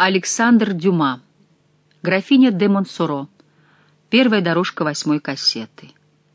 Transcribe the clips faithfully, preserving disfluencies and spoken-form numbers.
Александр Дюма. Графиня де Монсоро. Первая дорожка восьмой кассеты.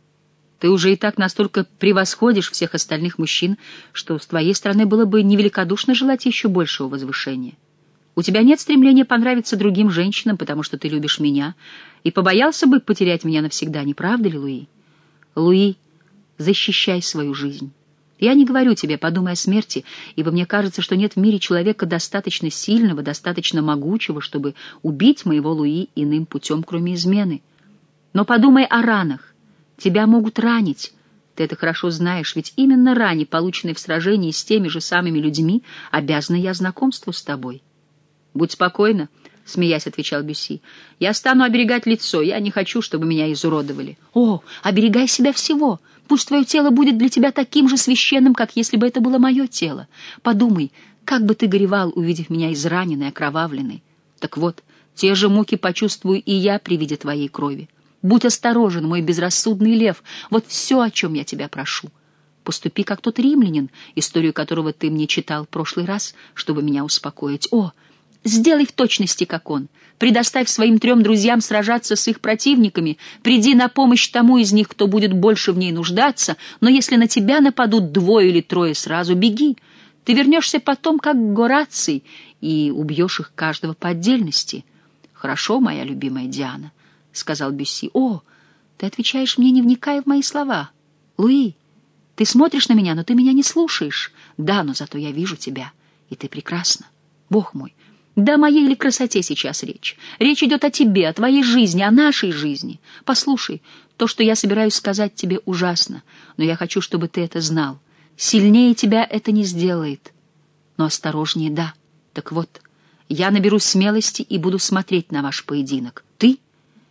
Ты уже и так настолько превосходишь всех остальных мужчин, что с твоей стороны было бы невеликодушно желать еще большего возвышения. У тебя нет стремления понравиться другим женщинам, потому что ты любишь меня, и побоялся бы потерять меня навсегда, не правда ли, Луи? Луи, защищай свою жизнь. Я не говорю тебе, подумай о смерти, ибо мне кажется, что нет в мире человека достаточно сильного, достаточно могучего, чтобы убить моего Луи иным путем, кроме измены. Но подумай о ранах. Тебя могут ранить. Ты это хорошо знаешь, ведь именно ране, полученной в сражении с теми же самыми людьми, обязана я знакомству с тобой. Будь спокойна, — смеясь отвечал Бюсси. Я стану оберегать лицо, я не хочу, чтобы меня изуродовали. О, оберегай себя всего! Пусть твое тело будет для тебя таким же священным, как если бы это было мое тело. Подумай, как бы ты горевал, увидев меня израненной, окровавленной. Так вот, те же муки почувствую и я при виде твоей крови. Будь осторожен, мой безрассудный лев, вот все, о чем я тебя прошу. Поступи, как тот римлянин, историю которого ты мне читал в прошлый раз, чтобы меня успокоить. О, сделай в точности, как он. Предоставь своим трем друзьям сражаться с их противниками, приди на помощь тому из них, кто будет больше в ней нуждаться, но если на тебя нападут двое или трое сразу, беги. Ты вернешься потом, как Гораций, и убьешь их каждого по отдельности. Хорошо, моя любимая Диана, — сказал Бюсси. О, ты отвечаешь мне, не вникая в мои слова. Луи, ты смотришь на меня, но ты меня не слушаешь. Да, но зато я вижу тебя, и ты прекрасна. Бог мой, да о моей ли красоте сейчас речь? Речь идет о тебе, о твоей жизни, о нашей жизни. Послушай, то, что я собираюсь сказать тебе, ужасно, но я хочу, чтобы ты это знал. Сильнее тебя это не сделает. Но осторожнее, да. Так вот, я наберусь смелости и буду смотреть на ваш поединок. Ты?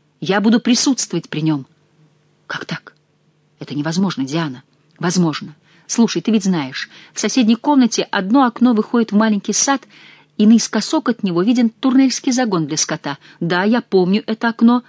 Я буду присутствовать при нем. Как так? Это невозможно, Диана. Возможно. Слушай, ты ведь знаешь, в соседней комнате одно окно выходит в маленький сад, и наискосок от него виден турнельский загон для скота. Да, я помню это окно.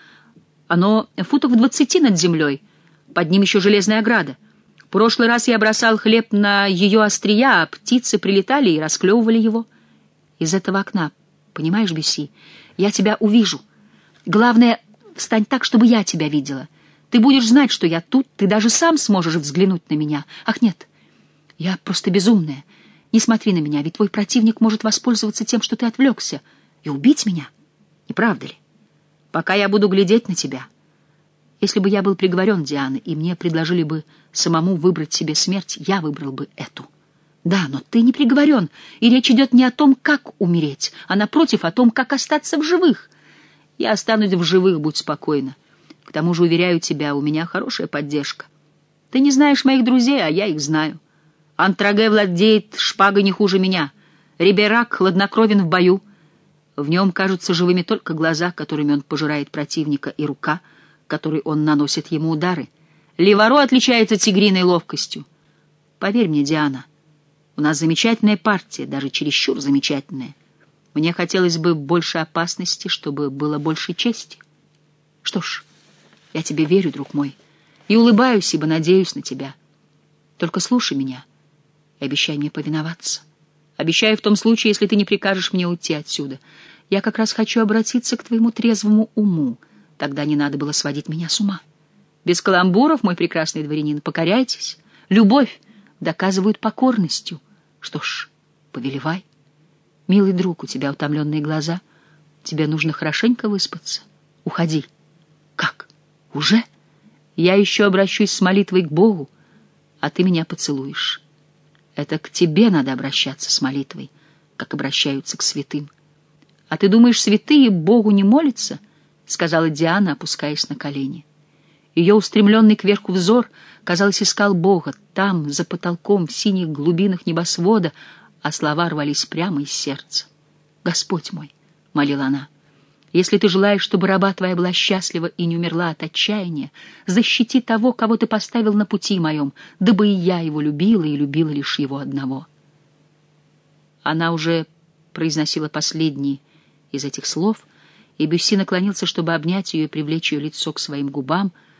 Оно футов в двадцати над землей. Под ним еще железная ограда. В прошлый раз я бросал хлеб на ее острия, а птицы прилетали и расклевывали его. Из этого окна, понимаешь, Бюсси, я тебя увижу. Главное, встань так, чтобы я тебя видела. Ты будешь знать, что я тут, ты даже сам сможешь взглянуть на меня. Ах, нет, я просто безумная. Не смотри на меня, ведь твой противник может воспользоваться тем, что ты отвлекся, и убить меня. Не правда ли? Пока я буду глядеть на тебя. Если бы я был приговорен, Диана, и мне предложили бы самому выбрать себе смерть, я выбрал бы эту. Да, но ты не приговорен, и речь идет не о том, как умереть, а, напротив, о том, как остаться в живых. Я останусь в живых, будь спокойна. К тому же, уверяю тебя, у меня хорошая поддержка. Ты не знаешь моих друзей, а я их знаю. Антраге владеет шпагой не хуже меня. Риберак хладнокровен в бою. В нем кажутся живыми только глаза, которыми он пожирает противника, и рука, которой он наносит ему удары. Леваро отличается тигриной ловкостью. Поверь мне, Диана, у нас замечательная партия, даже чересчур замечательная. Мне хотелось бы больше опасности, чтобы было больше чести. Что ж, я тебе верю, друг мой, и улыбаюсь, ибо надеюсь на тебя. Только слушай меня и обещай мне повиноваться. Обещаю в том случае, если ты не прикажешь мне уйти отсюда. Я как раз хочу обратиться к твоему трезвому уму. Тогда не надо было сводить меня с ума. Без каламбуров, мой прекрасный дворянин, покоряйтесь. Любовь доказывают покорностью. Что ж, повелевай. Милый друг, у тебя утомленные глаза. Тебе нужно хорошенько выспаться. Уходи. Как? Уже? Я еще обращусь с молитвой к Богу, а ты меня поцелуешь. Это к тебе надо обращаться с молитвой, как обращаются к святым. А ты думаешь, святые Богу не молятся? Сказала Диана, опускаясь на колени. Ее устремленный кверху взор, казалось, искал Бога там, за потолком, в синих глубинах небосвода, а слова рвались прямо из сердца. «Господь мой», — молила она, — «если ты желаешь, чтобы раба твоя была счастлива и не умерла от отчаяния, защити того, кого ты поставил на пути моем, дабы и я его любила и любила лишь его одного». Она уже произносила последние из этих слов, и Бюсси наклонился, чтобы обнять ее и привлечь ее лицо к своим губам,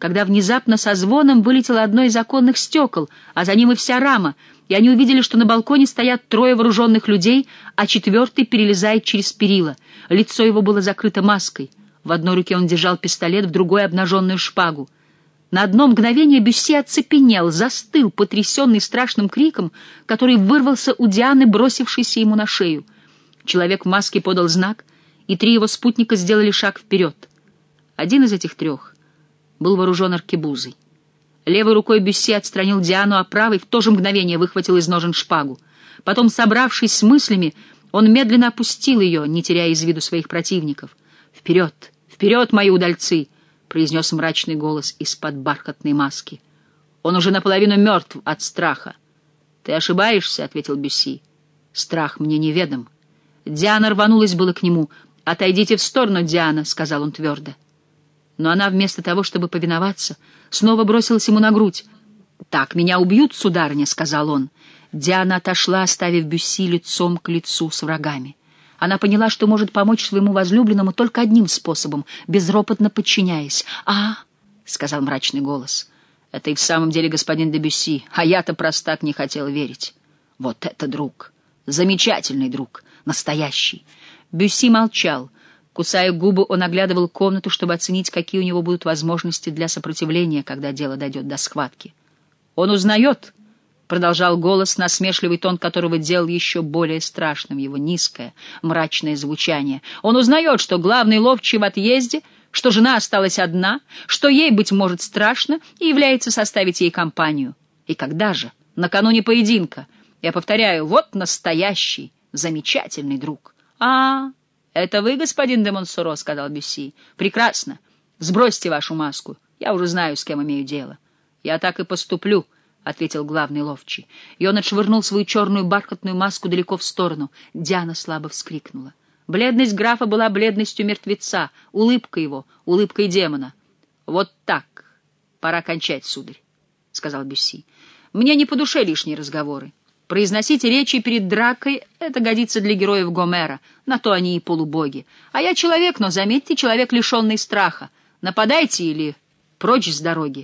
когда внезапно со звоном вылетело одно из оконных стекол, а за ним и вся рама, и они увидели, что на балконе стоят трое вооруженных людей, а четвертый перелезает через перила. Лицо его было закрыто маской. В одной руке он держал пистолет, в другой — обнаженную шпагу. На одно мгновение Бюсси оцепенел, застыл, потрясенный страшным криком, который вырвался у Дианы, бросившейся ему на шею. Человек в маске подал знак, и три его спутника сделали шаг вперед. Один из этих трех был вооружен аркебузой. Левой рукой Бюсси отстранил Диану, а правой в то же мгновение выхватил из ножен шпагу. Потом, собравшись с мыслями, он медленно опустил ее, не теряя из виду своих противников. «Вперед! Вперед, мои удальцы!» — произнес мрачный голос из-под бархатной маски. «Он уже наполовину мертв от страха». «Ты ошибаешься», — ответил Бюсси. «Страх мне неведом». Диана рванулась было к нему. «Отойдите в сторону, Диана», — сказал он твердо. Но она, вместо того, чтобы повиноваться, снова бросилась ему на грудь. «Так меня убьют, сударыня», — сказал он. Диана отошла, оставив Бюсси лицом к лицу с врагами. Она поняла, что может помочь своему возлюбленному только одним способом, безропотно подчиняясь. «А, — сказал мрачный голос, — это и в самом деле господин де Бюсси, а я-то, простак, не хотел верить. Вот это друг! Замечательный друг! Настоящий!» Бюсси молчал. Кусая губы, он оглядывал комнату, чтобы оценить, какие у него будут возможности для сопротивления, когда дело дойдет до схватки. «Он узнает!» — продолжал голос, насмешливый тон которого делал еще более страшным его низкое, мрачное звучание. «Он узнает, что главный ловчий в отъезде, что жена осталась одна, что ей, быть может, страшно, и является составить ей компанию. И когда же? Накануне поединка. Я повторяю, вот настоящий, замечательный друг». «А, это вы, господин де Монсоро?» — сказал Бюсси. «Прекрасно. Сбросьте вашу маску. Я уже знаю, с кем имею дело». «Я так и поступлю», — ответил главный ловчий. И он отшвырнул свою черную бархатную маску далеко в сторону. Диана слабо вскрикнула. Бледность графа была бледностью мертвеца, улыбка его, улыбкой демона. «Вот так. Пора кончать, сударь», — сказал Бюсси. «Мне не по душе лишние разговоры. Произносить речи перед дракой — это годится для героев Гомера, на то они и полубоги. А я человек, но, заметьте, человек, лишенный страха. Нападайте или прочь с дороги».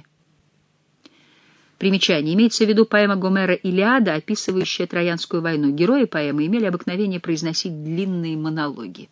Примечание. Имеется в виду поэма Гомера «Илиада», описывающая Троянскую войну. Герои поэмы имели обыкновение произносить длинные монологи.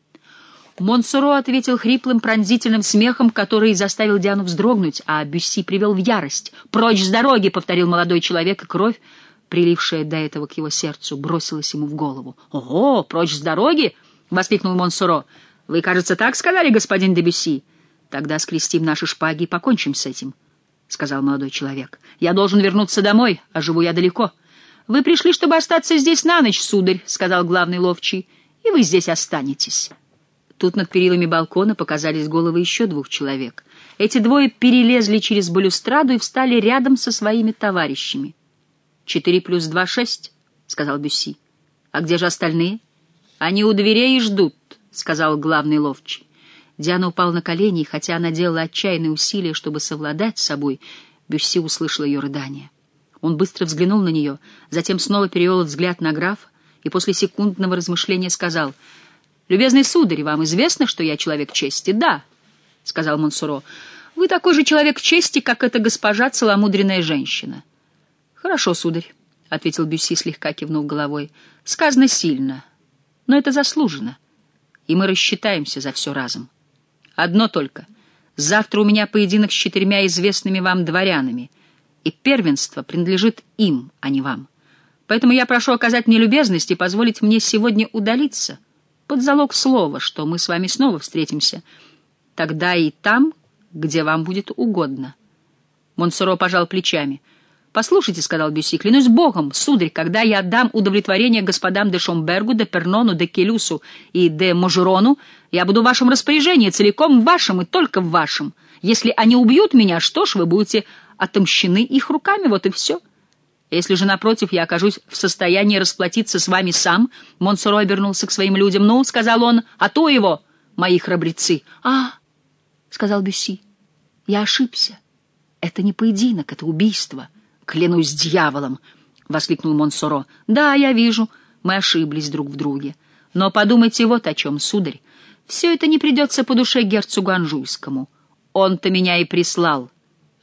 Монсоро ответил хриплым пронзительным смехом, который заставил Диану вздрогнуть, а Бюсси привел в ярость. «Прочь с дороги!» — повторил молодой человек, и кровь, прилившая до этого к его сердцу, бросилась ему в голову. «Ого! Прочь с дороги!» — воскликнул Монсоро. «Вы, кажется, так сказали, господин де Бюсси? Тогда скрестим наши шпаги и покончим с этим», — сказал молодой человек. «Я должен вернуться домой, а живу я далеко». «Вы пришли, чтобы остаться здесь на ночь, сударь», — сказал главный ловчий, — «и вы здесь останетесь». Тут над перилами балкона показались головы еще двух человек. Эти двое перелезли через балюстраду и встали рядом со своими товарищами. «Четыре плюс два — шесть», — сказал Бюсси. «А где же остальные?» «Они у дверей и ждут», — сказал главный ловчий. Диана упала на колени, и хотя она делала отчаянные усилия, чтобы совладать с собой, Бюсси услышал ее рыдание. Он быстро взглянул на нее, затем снова перевел взгляд на графа и после секундного размышления сказал: «Любезный сударь, вам известно, что я человек чести?» «Да», — сказал Монсоро. «Вы такой же человек чести, как эта госпожа целомудренная женщина». «Хорошо, сударь», — ответил Бюсси, слегка кивнув головой. «Сказано сильно, но это заслуженно, и мы рассчитаемся за все разом. Одно только. Завтра у меня поединок с четырьмя известными вам дворянами, и первенство принадлежит им, а не вам. Поэтому я прошу оказать мне любезность и позволить мне сегодня удалиться, под залог слова, что мы с вами снова встретимся, тогда и там, где вам будет угодно». Монсоро пожал плечами. «Послушайте, — сказал Бюсси, — клянусь Богом, сударь, когда я отдам удовлетворение господам де Шомбергу, де Пернону, де Келюсу и де Можерону, я буду в вашем распоряжении, целиком в вашем и только в вашем. Если они убьют меня, что ж, вы будете отомщены их руками, вот и все. Если же, напротив, я окажусь в состоянии расплатиться с вами сам», — Монсоро обернулся к своим людям. «Ну, — сказал он, — а то его, мои храбрецы». «А, — сказал Бюсси, — я ошибся. Это не поединок, это убийство». «Клянусь дьяволом!» — воскликнул Монсоро. «Да, я вижу, мы ошиблись друг в друге. Но подумайте вот о чем, сударь. Все это не придется по душе герцогу Анжуйскому. Он-то меня и прислал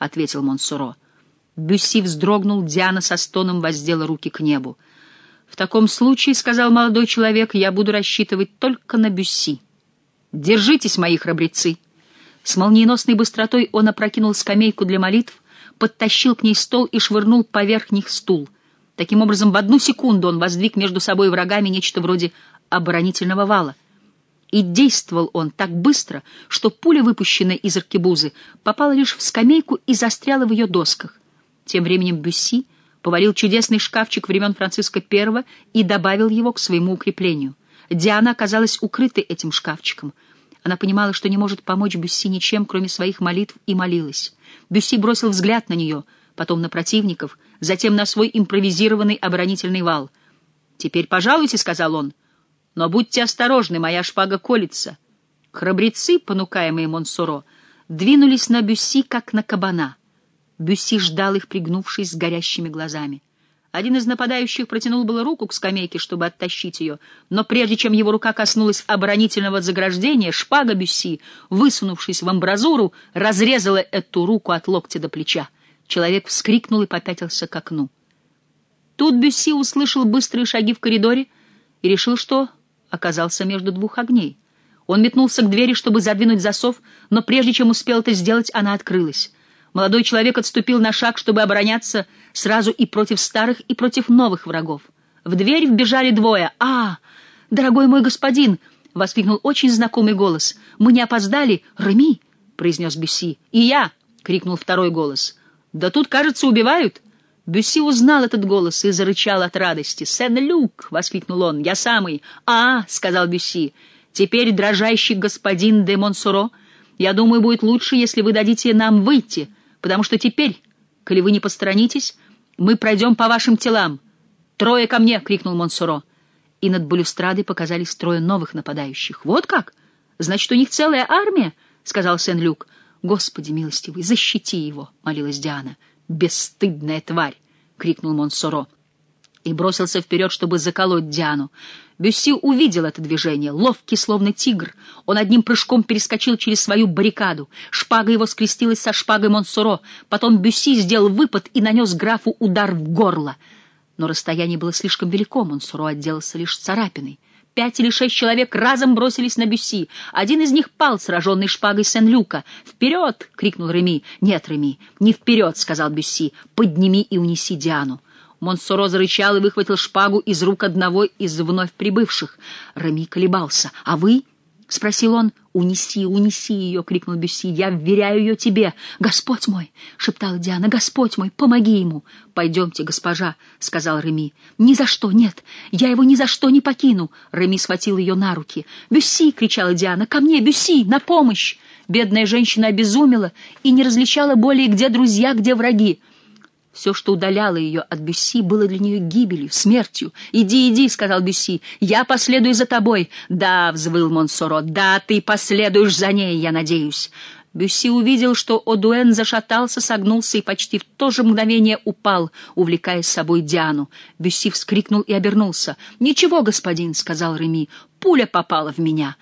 ответил Монсоро. Бюсси вздрогнул, Диана со стоном воздела руки к небу. «В таком случае, — сказал молодой человек, — я буду рассчитывать только на Бюсси. Держитесь, мои храбрецы!» С молниеносной быстротой он опрокинул скамейку для молитв, подтащил к ней стол и швырнул поверх них стул. Таким образом, в одну секунду он воздвиг между собой и врагами нечто вроде оборонительного вала. И действовал он так быстро, что пуля, выпущенная из аркебузы, попала лишь в скамейку и застряла в ее досках. Тем временем Бюсси повалил чудесный шкафчик времен Франциска Первого и добавил его к своему укреплению. Диана оказалась укрытой этим шкафчиком. Она понимала, что не может помочь Бюсси ничем, кроме своих молитв, и молилась. Бюсси бросил взгляд на нее, потом на противников, затем на свой импровизированный оборонительный вал. «Теперь пожалуйте», — сказал он, — «но будьте осторожны, моя шпага колется». Храбрецы, понукаемые Монсоро, двинулись на Бюсси, как на кабана. Бюсси ждал их, пригнувшись с горящими глазами. Один из нападающих протянул было руку к скамейке, чтобы оттащить ее, но прежде чем его рука коснулась оборонительного заграждения, шпага Бюсси, высунувшись в амбразуру, разрезала эту руку от локтя до плеча. Человек вскрикнул и попятился к окну. Тут Бюсси услышал быстрые шаги в коридоре и решил, что оказался между двух огней. Он метнулся к двери, чтобы задвинуть засов, но прежде чем успел это сделать, она открылась. Молодой человек отступил на шаг, чтобы обороняться сразу и против старых, и против новых врагов. В дверь вбежали двое. «А, дорогой мой господин!» — воскликнул очень знакомый голос. «Мы не опоздали?» «Реми!» — произнес Бюсси. «И я!» — крикнул второй голос. «Да тут, кажется, убивают!» Бюсси узнал этот голос и зарычал от радости. «Сен-Люк!» — воскликнул он. «Я самый!» «А!» — сказал Бюсси. «Теперь, дрожащий господин де Монсоро, я думаю, будет лучше, если вы дадите нам выйти, потому что теперь, коли вы не посторонитесь, мы пройдем по вашим телам. Трое ко мне!» — крикнул Монсоро. И над балюстрадой показались трое новых нападающих. «Вот как? Значит, у них целая армия?» — сказал Сен-Люк. «Господи милостивый, защити его!» — молилась Диана. «Бесстыдная тварь!» — крикнул Монсоро и бросился вперед, чтобы заколоть Диану. Бюсси увидел это движение. Ловкий, словно тигр, он одним прыжком перескочил через свою баррикаду. Шпага его скрестилась со шпагой Монсоро. Потом Бюсси сделал выпад и нанес графу удар в горло. Но расстояние было слишком велико, Монсоро отделался лишь царапиной. Пять или шесть человек разом бросились на Бюсси. Один из них пал, сраженный шпагой Сен-Люка. «Вперед!» — крикнул Реми. «Нет, Реми, не вперед!» — сказал Бюсси. «Подними и унеси Диану». Монсоро зарычал и выхватил шпагу из рук одного из вновь прибывших. Реми колебался. «А вы?» — спросил он. «Унеси, унеси ее!» — крикнул Бюсси. «Я вверяю ее тебе!» «Господь мой!» — шептала Диана. «Господь мой, помоги ему!» «Пойдемте, госпожа!» — сказал Реми. «Ни за что! Нет! Я его ни за что не покину!» Реми схватил ее на руки. «Бюсси!» — кричала Диана. «Ко мне, Бюсси! На помощь!» Бедная женщина обезумела и не различала более, где друзья, где враги. Все, что удаляло ее от Бюсси, было для нее гибелью, смертью. «Иди, иди», — сказал Бюсси, — «я последую за тобой». «Да», — взвыл Монсоро, — «да, ты последуешь за ней, я надеюсь». Бюсси увидел, что Одуэн зашатался, согнулся и почти в то же мгновение упал, увлекая с собой Диану. Бюсси вскрикнул и обернулся. «Ничего, господин», — сказал Реми, — «пуля попала в меня.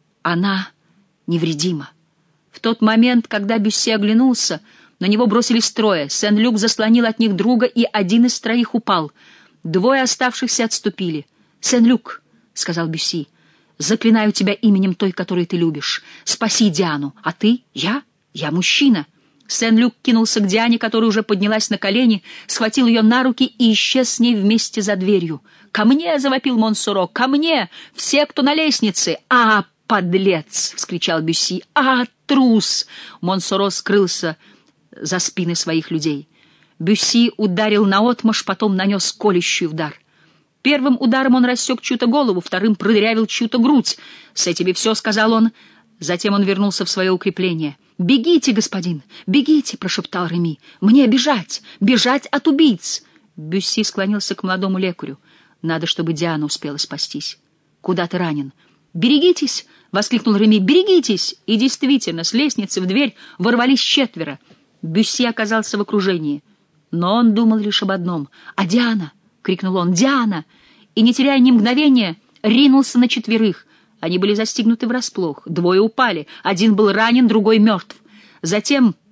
Она невредима». В тот момент, когда Бюсси оглянулся, на него бросились трое. Сен-Люк заслонил от них друга, и один из троих упал. Двое оставшихся отступили. «Сен-Люк», — сказал Бюсси, — «заклинаю тебя именем той, которую ты любишь. Спаси Диану. А ты? Я? Я мужчина». Сен-Люк кинулся к Диане, которая уже поднялась на колени, схватил ее на руки и исчез с ней вместе за дверью. «Ко мне!» — завопил Монсоро. «Ко мне! Все, кто на лестнице!» «А, подлец!» — вскричал Бюсси. «А, трус!» Монсоро скрылся за спины своих людей. Бюсси ударил наотмашь, потом нанес колющий удар. Первым ударом он рассек чью-то голову, вторым продырявил чью-то грудь. «С этими все», — сказал он. Затем он вернулся в свое укрепление. «Бегите, господин, бегите», — прошептал Реми. «Мне бежать, бежать от убийц». Бюсси склонился к молодому лекарю. «Надо, чтобы Диана успела спастись. Куда ты ранен?» «Берегитесь!» — воскликнул Реми. «Берегитесь!» И действительно, с лестницы в дверь ворвались четверо. Бюсси оказался в окружении, но он думал лишь об одном. «А Диана!» — крикнул он. «Диана!» И, не теряя ни мгновения, ринулся на четверых. Они были застигнуты врасплох. Двое упали. Один был ранен, другой мертв. Затем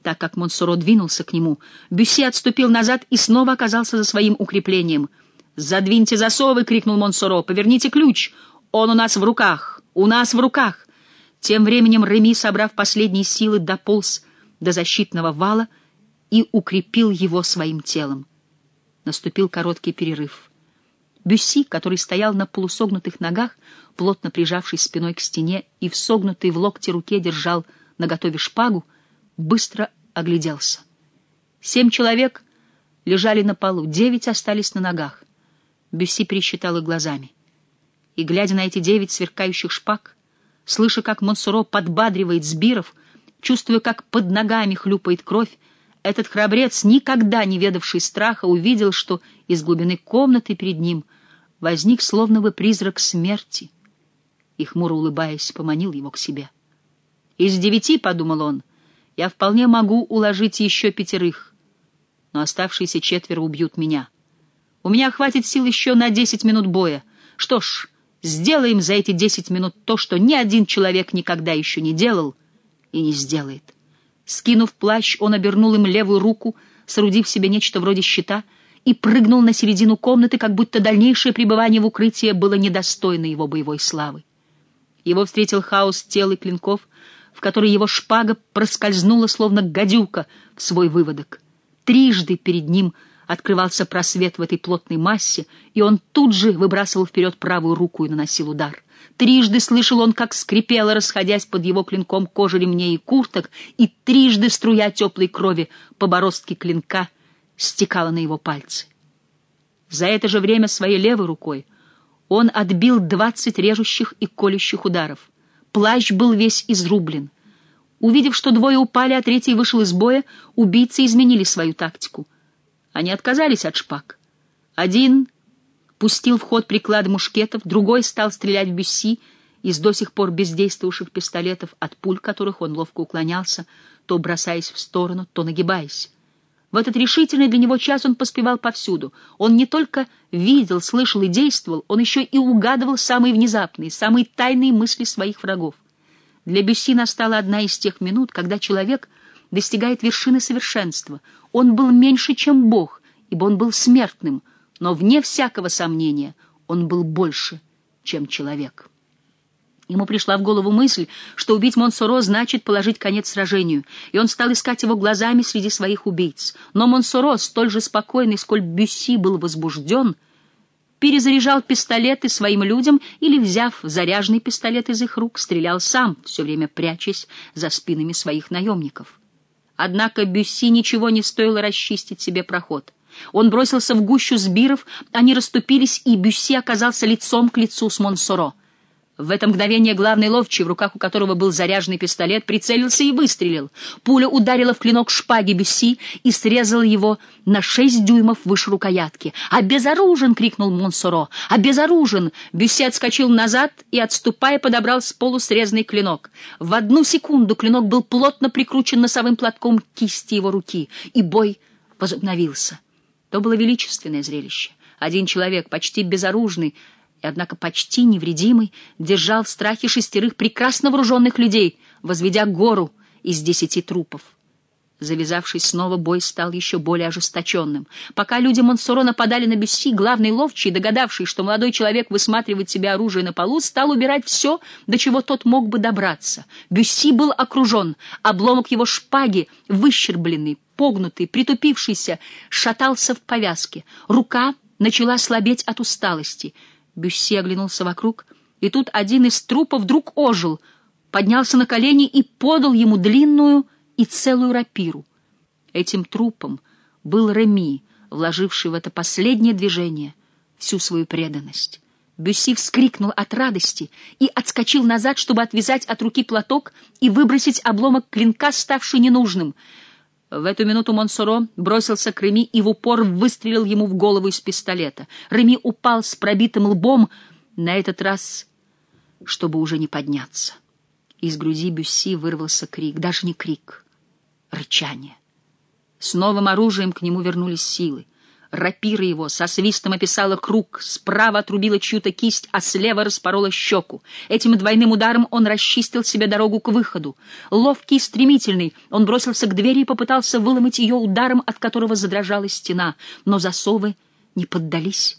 Так как Монсоро двинулся к нему, Бюсси отступил назад и снова оказался за своим укреплением. «Задвиньте засовы!» — крикнул Монсоро. «Поверните ключ! Он у нас в руках! У нас в руках!» Тем временем Реми, собрав последние силы, дополз до защитного вала и укрепил его своим телом. Наступил короткий перерыв. Бюсси, который стоял на полусогнутых ногах, плотно прижавшись спиной к стене и в согнутой в локте руке держал наготове шпагу, быстро огляделся. Семь человек лежали на полу, девять остались на ногах. Бюсси пересчитал их глазами. И, глядя на эти девять сверкающих шпаг, слыша, как Монсоро подбадривает сбиров, чувствуя, как под ногами хлюпает кровь, этот храбрец, никогда не ведавший страха, увидел, что из глубины комнаты перед ним возник словно бы призрак смерти, и, хмуро улыбаясь, поманил его к себе. «Из девяти, — подумал он, — я вполне могу уложить еще пятерых, но оставшиеся четверо убьют меня. У меня хватит сил еще на десять минут боя. Что ж, сделаем за эти десять минут то, что ни один человек никогда еще не делал и не сделает». Скинув плащ, он обернул им левую руку, соорудив себе нечто вроде щита, и прыгнул на середину комнаты, как будто дальнейшее пребывание в укрытии было недостойно его боевой славы. Его встретил хаос тел и клинков, в который его шпага проскользнула, словно гадюка, в свой выводок. Трижды перед ним открывался просвет в этой плотной массе, и он тут же выбрасывал вперед правую руку и наносил удар. Трижды слышал он, как скрипела, расходясь под его клинком, кожа ремней и курток, и трижды струя теплой крови по бороздке клинка стекала на его пальцы. За это же время своей левой рукой он отбил двадцать режущих и колющих ударов. Плащ был весь изрублен. Увидев, что двое упали, а третий вышел из боя, убийцы изменили свою тактику. Они отказались от шпаг. Один пустил в ход приклады мушкетов, другой стал стрелять в Бюсси из до сих пор бездействовавших пистолетов, от пуль которых он ловко уклонялся, то бросаясь в сторону, то нагибаясь. В этот решительный для него час он поспевал повсюду. Он не только видел, слышал и действовал, он еще и угадывал самые внезапные, самые тайные мысли своих врагов. Для Бюсси настала одна из тех минут, когда человек достигает вершины совершенства. Он был меньше, чем Бог, ибо он был смертным, но, вне всякого сомнения, он был больше, чем человек. Ему пришла в голову мысль, что убить Монсоро значит положить конец сражению, и он стал искать его глазами среди своих убийц. Но Монсоро, столь же спокойный, сколь Бюсси был возбужден, перезаряжал пистолеты своим людям или, взяв заряженный пистолет из их рук, стрелял сам, все время прячась за спинами своих наемников. Однако Бюсси ничего не стоило расчистить себе проход. Он бросился в гущу сбиров, они расступились, и Бюсси оказался лицом к лицу с Монсоро. В это мгновение главный ловчий, в руках у которого был заряженный пистолет, прицелился и выстрелил. Пуля ударила в клинок шпаги Бюсси и срезала его на шесть дюймов выше рукоятки. «Обезоружен!» — крикнул Монсоро. «Обезоружен!» Бюсси отскочил назад и, отступая, подобрал с полу срезанный клинок. В одну секунду клинок был плотно прикручен носовым платком к кисти его руки, и бой возобновился. То было величественное зрелище. Один человек, почти безоружный, и, однако, почти невредимый, держал в страхе шестерых прекрасно вооруженных людей, возведя гору из десяти трупов. Завязавшись снова, бой стал еще более ожесточенным. Пока люди Монсоро нападали на Бюсси, главный ловчий, догадавшись, что молодой человек высматривает себе оружие на полу, стал убирать все, до чего тот мог бы добраться. Бюсси был окружен, обломок его шпаги, выщербленный, погнутый, притупившийся, шатался в повязке. Рука начала слабеть от усталости. Бюсси оглянулся вокруг, и тут один из трупов вдруг ожил, поднялся на колени и подал ему длинную и целую рапиру. Этим трупом был Реми, вложивший в это последнее движение всю свою преданность. Бюсси вскрикнул от радости и отскочил назад, чтобы отвязать от руки платок и выбросить обломок клинка, ставший ненужным. В эту минуту Монсоро бросился к Реми и в упор выстрелил ему в голову из пистолета. Реми упал с пробитым лбом, на этот раз, чтобы уже не подняться. Из груди Бюсси вырвался крик, даже не крик, рычание. С новым оружием к нему вернулись силы. Рапира его со свистом описала круг, справа отрубила чью-то кисть, а слева распорола щеку. Этим двойным ударом он расчистил себе дорогу к выходу. Ловкий и стремительный, он бросился к двери и попытался выломать ее ударом, от которого задрожала стена, но засовы не поддались.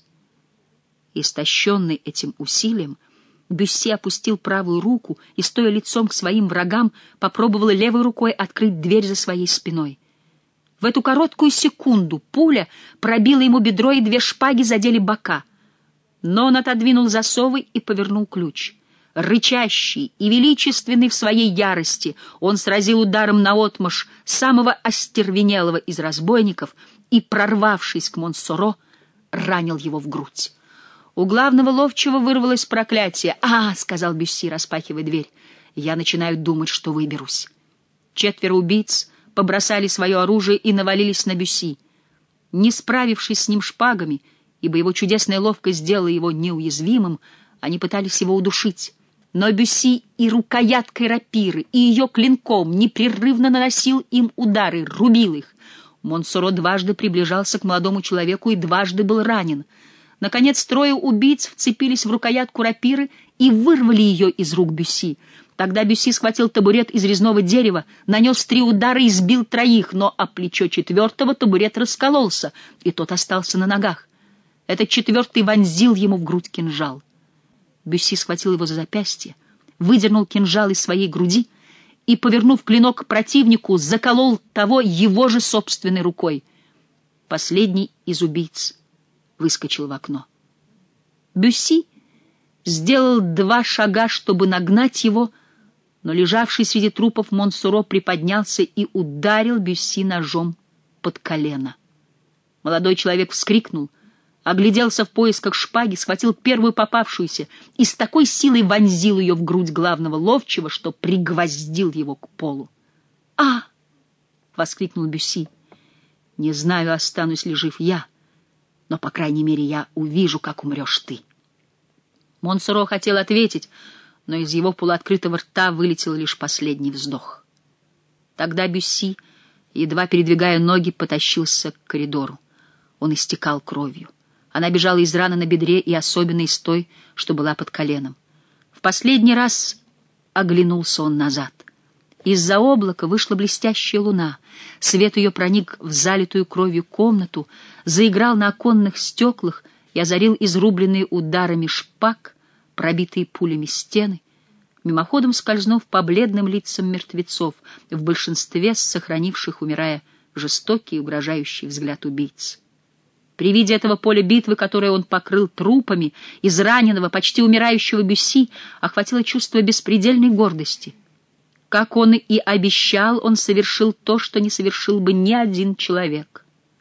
Истощенный этим усилием, Бюсси опустил правую руку и, стоя лицом к своим врагам, попробовал левой рукой открыть дверь за своей спиной. В эту короткую секунду пуля пробила ему бедро, и две шпаги задели бока. Но он отодвинул засовы и повернул ключ. Рычащий и величественный в своей ярости, он сразил ударом наотмашь самого остервенелого из разбойников и, прорвавшись к Монсоро, ранил его в грудь. У главного ловчего вырвалось проклятие. «А, — сказал Бюсси, распахивая дверь, — я начинаю думать, что выберусь». Четверо убийц побросали свое оружие и навалились на Бюсси. Не справившись с ним шпагами, ибо его чудесная ловкость сделала его неуязвимым, они пытались его удушить. Но Бюсси и рукояткой рапиры, и ее клинком непрерывно наносил им удары, рубил их. Монсоро дважды приближался к молодому человеку и дважды был ранен. Наконец, трое убийц вцепились в рукоятку рапиры и вырвали ее из рук Бюсси. Тогда Бюсси схватил табурет из резного дерева, нанес три удара и сбил троих, но о плечо четвертого табурет раскололся, и тот остался на ногах. Этот четвертый вонзил ему в грудь кинжал. Бюсси схватил его за запястье, выдернул кинжал из своей груди и, повернув клинок к противнику, заколол того его же собственной рукой. Последний из убийц выскочил в окно. Бюсси сделал два шага, чтобы нагнать его, но лежавший среди трупов Монсоро приподнялся и ударил Бюсси ножом под колено. Молодой человек вскрикнул, огляделся в поисках шпаги, схватил первую попавшуюся и с такой силой вонзил ее в грудь главного ловчего, что пригвоздил его к полу. «А!» — воскликнул Бюсси. «Не знаю, останусь ли жив я, но, по крайней мере, я увижу, как умрешь ты». Монсоро хотел ответить, но из его полуоткрытого рта вылетел лишь последний вздох. Тогда Бюсси, едва передвигая ноги, потащился к коридору. Он истекал кровью. Она бежала из раны на бедре и особенно из той, что была под коленом. В последний раз оглянулся он назад. Из-за облака вышла блестящая луна. Свет ее проник в залитую кровью комнату, заиграл на оконных стеклах и озарил изрубленные ударами шпаг, пробитые пулями стены, мимоходом скользнув по бледным лицам мертвецов, в большинстве сохранивших, умирая, жестокий и угрожающий взгляд убийц. При виде этого поля битвы, которое он покрыл трупами, израненного, почти умирающего Бюсси, охватило чувство беспредельной гордости. Как он и обещал, он совершил то, что не совершил бы ни один человек.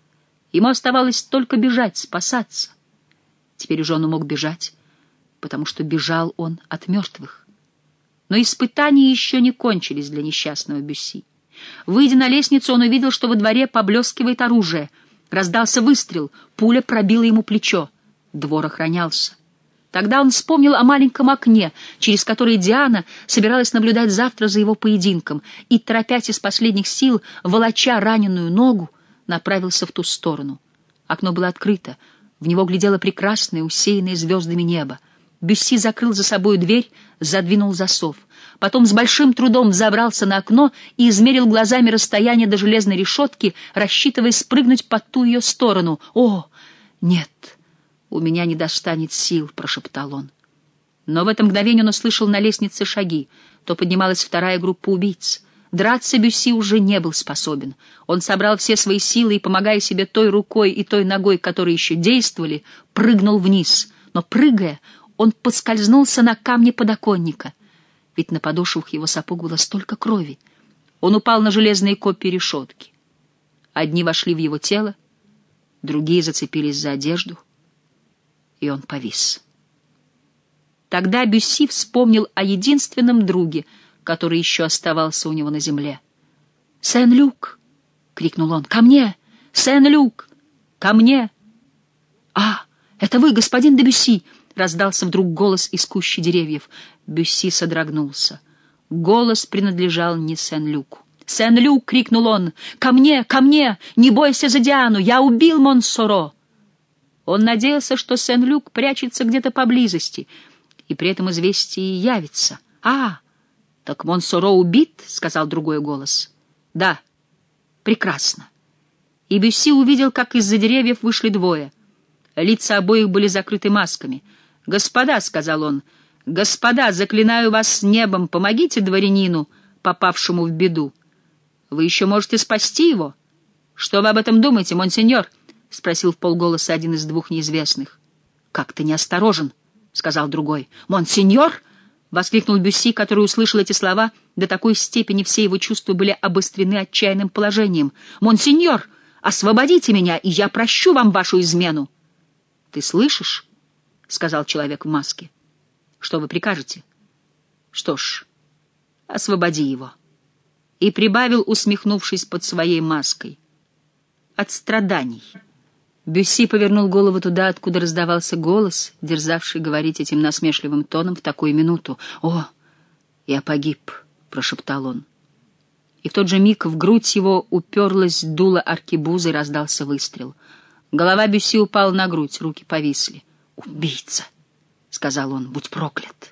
Ему оставалось только бежать, спасаться. Теперь уже он мог бежать, потому что бежал он от мертвых. Но испытания еще не кончились для несчастного Бюсси. Выйдя на лестницу, он увидел, что во дворе поблескивает оружие. Раздался выстрел, пуля пробила ему плечо. Двор охранялся. Тогда он вспомнил о маленьком окне, через которое Диана собиралась наблюдать завтра за его поединком, и, торопясь из последних сил, волоча раненую ногу, направился в ту сторону. Окно было открыто, в него глядело прекрасное, усеянное звездами небо. Бюсси закрыл за собой дверь, задвинул засов. Потом с большим трудом взобрался на окно и измерил глазами расстояние до железной решетки, рассчитывая спрыгнуть под ту ее сторону. «О, нет, у меня не достанет сил», — прошептал он. Но в это мгновение он услышал на лестнице шаги. То поднималась вторая группа убийц. Драться Бюсси уже не был способен. Он собрал все свои силы и, помогая себе той рукой и той ногой, которые еще действовали, прыгнул вниз. Но, прыгая, он поскользнулся на камне подоконника, ведь на подошвах его сапог было столько крови. Он упал на железные копья решетки. Одни вошли в его тело, другие зацепились за одежду, и он повис. Тогда Бюсси вспомнил о единственном друге, который еще оставался у него на земле. «Сен-Люк!» — крикнул он. «Ко мне! Сен-Люк! Ко мне!» «А, это вы, господин де Бюсси!» — раздался вдруг голос из кущи деревьев. Бюсси содрогнулся. Голос принадлежал не Сен-Люку. «Сен-Люк!» — крикнул он. «Ко мне! Ко мне! Не бойся за Диану! Я убил Монсоро!» Он надеялся, что Сен-Люк прячется где-то поблизости, и при этом известие явится. — А, так Монсоро убит? — сказал другой голос. — Да, прекрасно. И Бюсси увидел, как из-за деревьев вышли двое. Лица обоих были закрыты масками. — Господа, — сказал он, — господа, заклинаю вас небом, помогите дворянину, попавшему в беду. Вы еще можете спасти его. — Что вы об этом думаете, монсеньор? — спросил вполголоса один из двух неизвестных. — Как ты неосторожен, — сказал другой. — Монсеньор! — воскликнул Бюсси, который услышал эти слова. До такой степени все его чувства были обострены отчаянным положением. — Монсеньор! Освободите меня, и я прощу вам вашу измену. — Ты слышишь? — сказал человек в маске. — Что вы прикажете? — Что ж, освободи его. И прибавил, усмехнувшись под своей маской. — От страданий. Бюсси повернул голову туда, откуда раздавался голос, дерзавший говорить этим насмешливым тоном в такую минуту. — О, я погиб! — прошептал он. И в тот же миг в грудь его уперлась дуло аркебузы, и раздался выстрел. Голова Бюсси упала на грудь, руки повисли. «Убийца!» — сказал он, — «будь проклят!»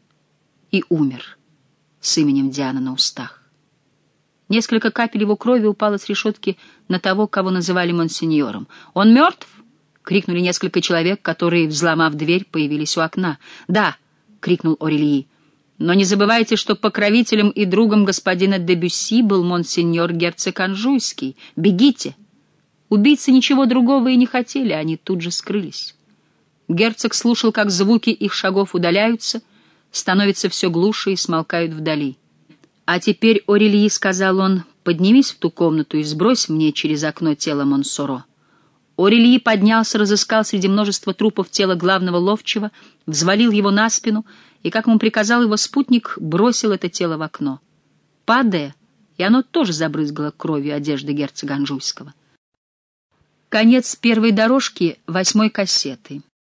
И умер с именем Диана на устах. Несколько капель его крови упало с решетки на того, кого называли монсеньором. «Он мертв?» — крикнули несколько человек, которые, взломав дверь, появились у окна. «Да!» — крикнул Орельи. «Но не забывайте, что покровителем и другом господина де Бюсси был монсеньор герцог Анжуйский. Бегите!» Убийцы ничего другого и не хотели, они тут же скрылись. Герцог слушал, как звуки их шагов удаляются, становятся все глуше и смолкают вдали. «А теперь, Орельи, — сказал он, — поднимись в ту комнату и сбрось мне через окно тело Монсоро». Орельи поднялся, разыскал среди множества трупов тело главного ловчего, взвалил его на спину и, как ему приказал его спутник, бросил это тело в окно. Падая, и оно тоже забрызгало кровью одежды герцога Анжуйского. Конец первой дорожки восьмой кассеты.